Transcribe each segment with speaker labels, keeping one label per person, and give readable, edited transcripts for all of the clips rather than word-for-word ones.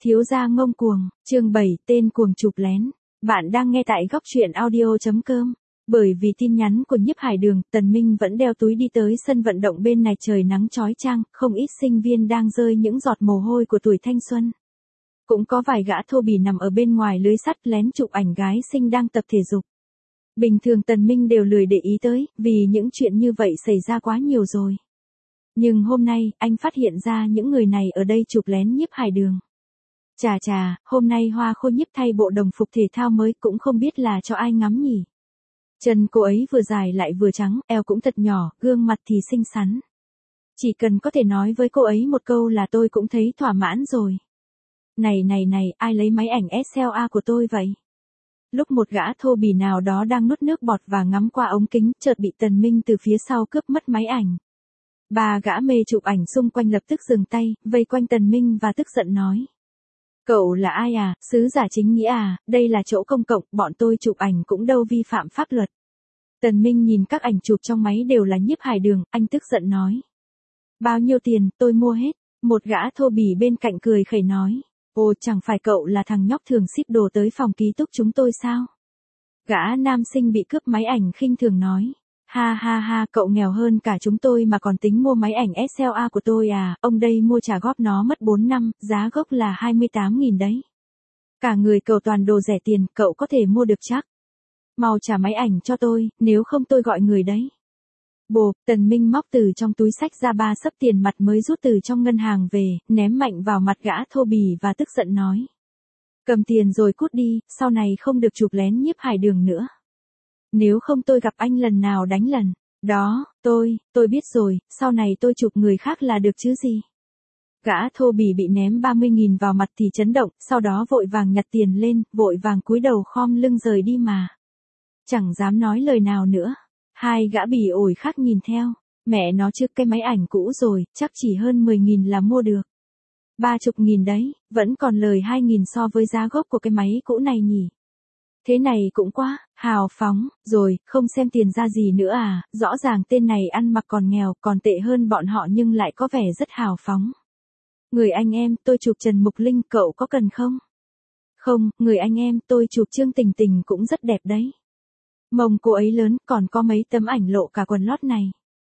Speaker 1: Thiếu gia ngông cuồng, chương 7, tên cuồng chụp lén. Bạn đang nghe tại góc truyện audio.com. Bởi vì tin nhắn của Nhiếp Hải Đường, Tần Minh vẫn đeo túi đi tới sân vận động bên này, trời nắng chói chang, không ít sinh viên đang rơi những giọt mồ hôi của tuổi thanh xuân. Cũng có vài gã thô bỉ nằm ở bên ngoài lưới sắt lén chụp ảnh gái xinh đang tập thể dục. Bình thường Tần Minh đều lười để ý tới, vì những chuyện như vậy xảy ra quá nhiều rồi. Nhưng hôm nay, anh phát hiện ra những người này ở đây chụp lén Nhiếp Hải Đường. Chà, hôm nay Hoa Khôi Nhiếp thay bộ đồng phục thể thao mới, cũng không biết là cho ai ngắm nhỉ. Chân cô ấy vừa dài lại vừa trắng, eo cũng thật nhỏ, gương mặt thì xinh xắn. Chỉ cần có thể nói với cô ấy một câu là tôi cũng thấy thỏa mãn rồi. Này, ai lấy máy ảnh SLA của tôi vậy? Lúc một gã thô bỉ nào đó đang nuốt nước bọt và ngắm qua ống kính, chợt bị Tần Minh từ phía sau cướp mất máy ảnh. Ba gã mê chụp ảnh xung quanh lập tức dừng tay, vây quanh Tần Minh và tức giận nói. Cậu là ai à, sứ giả chính nghĩa à, đây là chỗ công cộng, bọn tôi chụp ảnh cũng đâu vi phạm pháp luật. Tần Minh nhìn các ảnh chụp trong máy đều là Nhiếp Hải Đường, anh tức giận nói. Bao nhiêu tiền, tôi mua hết. Một gã thô bỉ bên cạnh cười khẩy nói. Ồ, chẳng phải cậu là thằng nhóc thường ship đồ tới phòng ký túc chúng tôi sao? Gã nam sinh bị cướp máy ảnh khinh thường nói. Ha, cậu nghèo hơn cả chúng tôi mà còn tính mua máy ảnh SLA của tôi à, ông đây mua trả góp nó mất 4 năm, giá gốc là 28.000 đấy. Cả người cậu toàn đồ rẻ tiền, cậu có thể mua được chắc. Mau trả máy ảnh cho tôi, nếu không tôi gọi người đấy. Bộp, Tần Minh móc từ trong túi xách ra 3 xấp tiền mặt mới rút từ trong ngân hàng về, ném mạnh vào mặt gã thô bỉ và tức giận nói. Cầm tiền rồi cút đi, sau này không được chụp lén Nhiếp Hải Đường nữa. Nếu không tôi gặp anh lần nào đánh lần. Đó, tôi biết rồi, sau này tôi chụp người khác là được chứ gì. Gã thô bỉ bị ném 30.000 vào mặt thì chấn động, sau đó vội vàng nhặt tiền lên, vội vàng cúi đầu khom lưng rời đi mà. Chẳng dám nói lời nào nữa. Hai gã bỉ ổi khác nhìn theo. Mẹ nó chứ, cái máy ảnh cũ rồi, chắc chỉ hơn 10.000 là mua được. 30.000 đấy, vẫn còn lời 2.000 so với giá gốc của cái máy cũ này nhỉ. Thế này cũng quá, hào phóng, rồi, không xem tiền ra gì nữa à, rõ ràng tên này ăn mặc còn nghèo, còn tệ hơn bọn họ nhưng lại có vẻ rất hào phóng. Người anh em, tôi chụp Trần Mục Linh, cậu có cần không? Không, người anh em, tôi chụp Trương Tình Tình cũng rất đẹp đấy. Mông cô ấy lớn, còn có mấy tấm ảnh lộ cả quần lót này.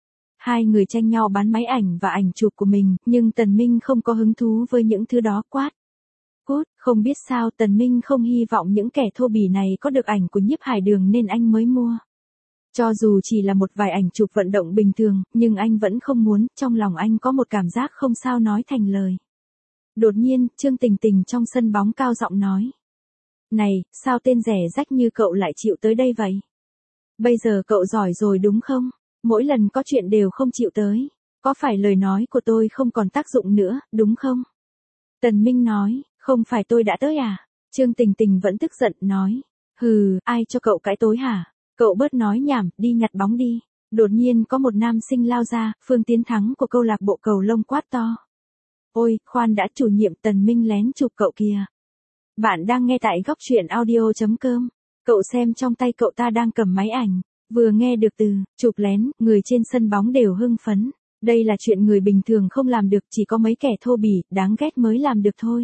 Speaker 1: Hai người tranh nhau bán máy ảnh và ảnh chụp của mình, nhưng Tần Minh không có hứng thú với những thứ đó, quát. Cút, không biết sao Tần Minh không hy vọng những kẻ thô bỉ này có được ảnh của Nhiếp Hải Đường nên anh mới mua. Cho dù chỉ là một vài ảnh chụp vận động bình thường, nhưng anh vẫn không muốn, trong lòng anh có một cảm giác không sao nói thành lời. Đột nhiên, Trương Tình Tình trong sân bóng cao giọng nói. Này, sao tên rẻ rách như cậu lại chịu tới đây vậy? Bây giờ cậu giỏi rồi đúng không? Mỗi lần có chuyện đều không chịu tới. Có phải lời nói của tôi không còn tác dụng nữa, đúng không? Tần Minh nói, không phải tôi đã tới à? Trương Tình Tình vẫn tức giận, nói. Hừ, ai cho cậu cãi tối hả? Cậu bớt nói nhảm, đi nhặt bóng đi. Đột nhiên có một nam sinh lao ra, Phương Tiến Thắng của câu lạc bộ cầu lông quát to. Ôi, khoan đã, chủ nhiệm, Tần Minh lén chụp cậu kìa. Bạn đang nghe tại góc truyện audio.com. Cậu xem trong tay cậu ta đang cầm máy ảnh. Vừa nghe được từ chụp lén, người trên sân bóng đều hưng phấn. Đây là chuyện người bình thường không làm được, chỉ có mấy kẻ thô bỉ, đáng ghét mới làm được thôi.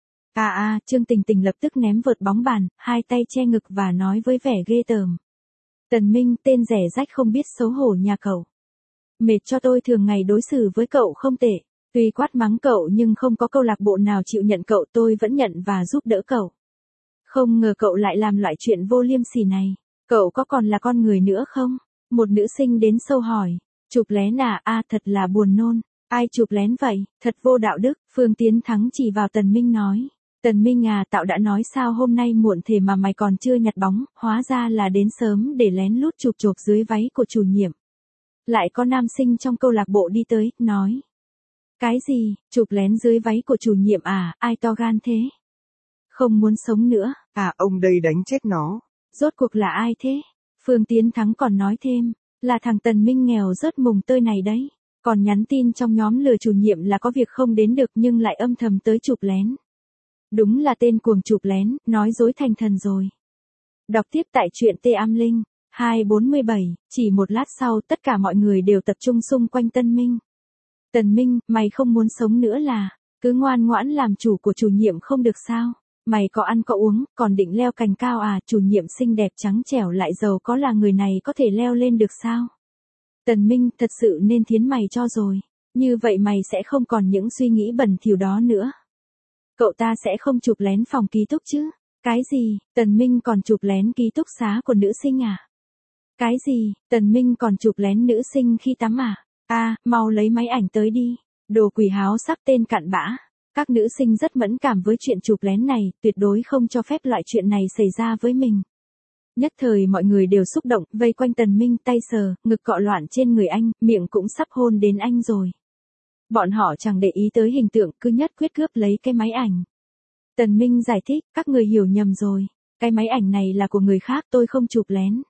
Speaker 1: Trương Tình Tình lập tức ném vợt bóng bàn, hai tay che ngực và nói với vẻ ghê tởm. Tần Minh, tên rẻ rách không biết xấu hổ nhà cậu. Mệt cho tôi, thường ngày đối xử với cậu không tệ. Tuy quát mắng cậu nhưng không có câu lạc bộ nào chịu nhận cậu, tôi vẫn nhận và giúp đỡ cậu. Không ngờ cậu lại làm loại chuyện vô liêm sỉ này. Cậu có còn là con người nữa không? Một nữ sinh đến sâu hỏi. Chụp lén à, thật là buồn nôn. Ai chụp lén vậy, thật vô đạo đức. Phương Tiến Thắng chỉ vào Tần Minh nói. Tần Minh à, tao đã nói sao hôm nay muộn thế mà mày còn chưa nhặt bóng, hóa ra là đến sớm để lén lút chụp dưới váy của chủ nhiệm. Lại có nam sinh trong câu lạc bộ đi tới, nói. Cái gì, chụp lén dưới váy của chủ nhiệm à, ai to gan thế? Không muốn sống nữa.
Speaker 2: Ông đây đánh chết nó.
Speaker 1: Rốt cuộc là ai thế? Phương Tiến Thắng còn nói thêm, là thằng Tần Minh nghèo rớt mùng tơi này đấy. Còn nhắn tin trong nhóm lừa chủ nhiệm là có việc không đến được nhưng lại âm thầm tới chụp lén. Đúng là tên cuồng chụp lén, nói dối thành thần rồi. Đọc tiếp tại truyện Tê Am Linh, 247, chỉ một lát sau tất cả mọi người đều tập trung xung quanh Tân Minh. Tần Minh, mày không muốn sống nữa là? Cứ ngoan ngoãn làm chủ của chủ nhiệm không được sao? Mày có ăn có uống, còn định leo cành cao à? Chủ nhiệm xinh đẹp trắng trẻo lại giàu có là người này có thể leo lên được sao? Tần Minh, thật sự nên thiến mày cho rồi. Như vậy mày sẽ không còn những suy nghĩ bẩn thỉu đó nữa. Cậu ta sẽ không chụp lén phòng ký túc chứ? Cái gì? Tần Minh còn chụp lén ký túc xá của nữ sinh à? Cái gì? Tần Minh còn chụp lén nữ sinh khi tắm à? Mau lấy máy ảnh tới đi. Đồ quỷ háo sắc tên cặn bã. Các nữ sinh rất mẫn cảm với chuyện chụp lén này, tuyệt đối không cho phép loại chuyện này xảy ra với mình. Nhất thời mọi người đều xúc động, vây quanh Tần Minh, tay sờ, ngực cọ loạn trên người anh, miệng cũng sắp hôn đến anh rồi. Bọn họ chẳng để ý tới hình tượng, cứ nhất quyết cướp lấy cái máy ảnh. Tần Minh giải thích, các người hiểu nhầm rồi. Cái máy ảnh này là của người khác, tôi không chụp lén.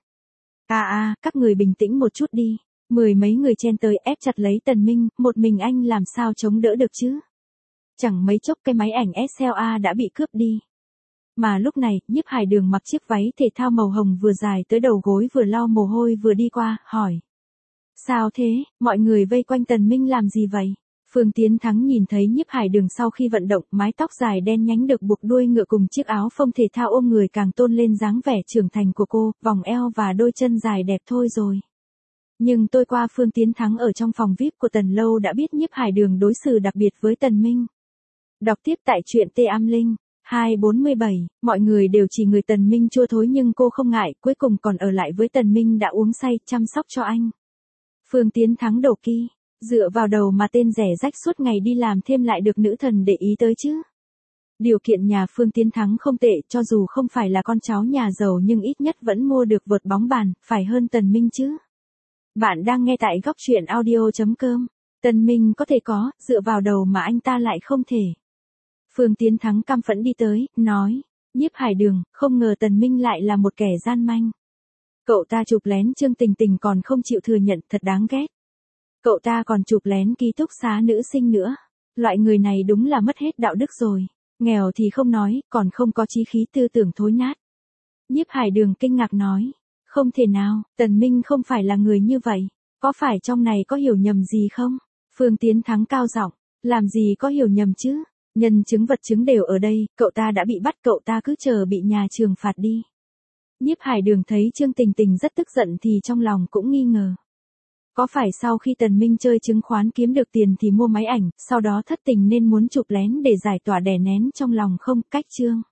Speaker 1: Các người bình tĩnh một chút đi. Mười mấy người chen tới ép chặt lấy Tần Minh, một mình anh làm sao chống đỡ được chứ? Chẳng mấy chốc cái máy ảnh SLA đã bị cướp đi. Mà lúc này, Nhiếp Hải Đường mặc chiếc váy thể thao màu hồng vừa dài tới đầu gối vừa lau mồ hôi vừa đi qua, hỏi. Sao thế, mọi người vây quanh Tần Minh làm gì vậy? Phương Tiến Thắng nhìn thấy Nhiếp Hải Đường sau khi vận động, mái tóc dài đen nhánh được buộc đuôi ngựa cùng chiếc áo phông thể thao ôm người càng tôn lên dáng vẻ trưởng thành của cô, vòng eo và đôi chân dài đẹp thôi rồi. Nhưng tôi qua Phương Tiến Thắng ở trong phòng VIP của Tần Lâu đã biết Nhiếp Hải Đường đối xử đặc biệt với Tần Minh. Đọc tiếp tại truyện T Am Linh. 247, mọi người đều chỉ người Tần Minh chua thối nhưng cô không ngại, cuối cùng còn ở lại với Tần Minh đã uống say, chăm sóc cho anh. Phương Tiến Thắng đổ kỳ, dựa vào đầu mà tên rẻ rách suốt ngày đi làm thêm lại được nữ thần để ý tới chứ. Điều kiện nhà Phương Tiến Thắng không tệ, cho dù không phải là con cháu nhà giàu nhưng ít nhất vẫn mua được vợt bóng bàn, phải hơn Tần Minh chứ. Bạn đang nghe tại góc truyện audio.com. Tần Minh có thể có, dựa vào đầu mà anh ta lại không thể. Phương Tiến Thắng căm phẫn đi tới, nói, Nhiếp Hải Đường, không ngờ Tần Minh lại là một kẻ gian manh. Cậu ta chụp lén Trương Tình Tình còn không chịu thừa nhận, thật đáng ghét. Cậu ta còn chụp lén ký túc xá nữ sinh nữa. Loại người này đúng là mất hết đạo đức rồi. Nghèo thì không nói, còn không có chí khí tư tưởng thối nát. Nhiếp Hải Đường kinh ngạc nói, không thể nào, Tần Minh không phải là người như vậy. Có phải trong này có hiểu nhầm gì không? Phương Tiến Thắng cao giọng, làm gì có hiểu nhầm chứ? Nhân chứng vật chứng đều ở đây, cậu ta đã bị bắt, cậu ta cứ chờ bị nhà trường phạt đi. Nhiếp Hải Đường thấy Trương Tình Tình rất tức giận thì trong lòng cũng nghi ngờ. Có phải sau khi Tần Minh chơi chứng khoán kiếm được tiền thì mua máy ảnh, sau đó thất tình nên muốn chụp lén để giải tỏa đè nén trong lòng không? Cách Trương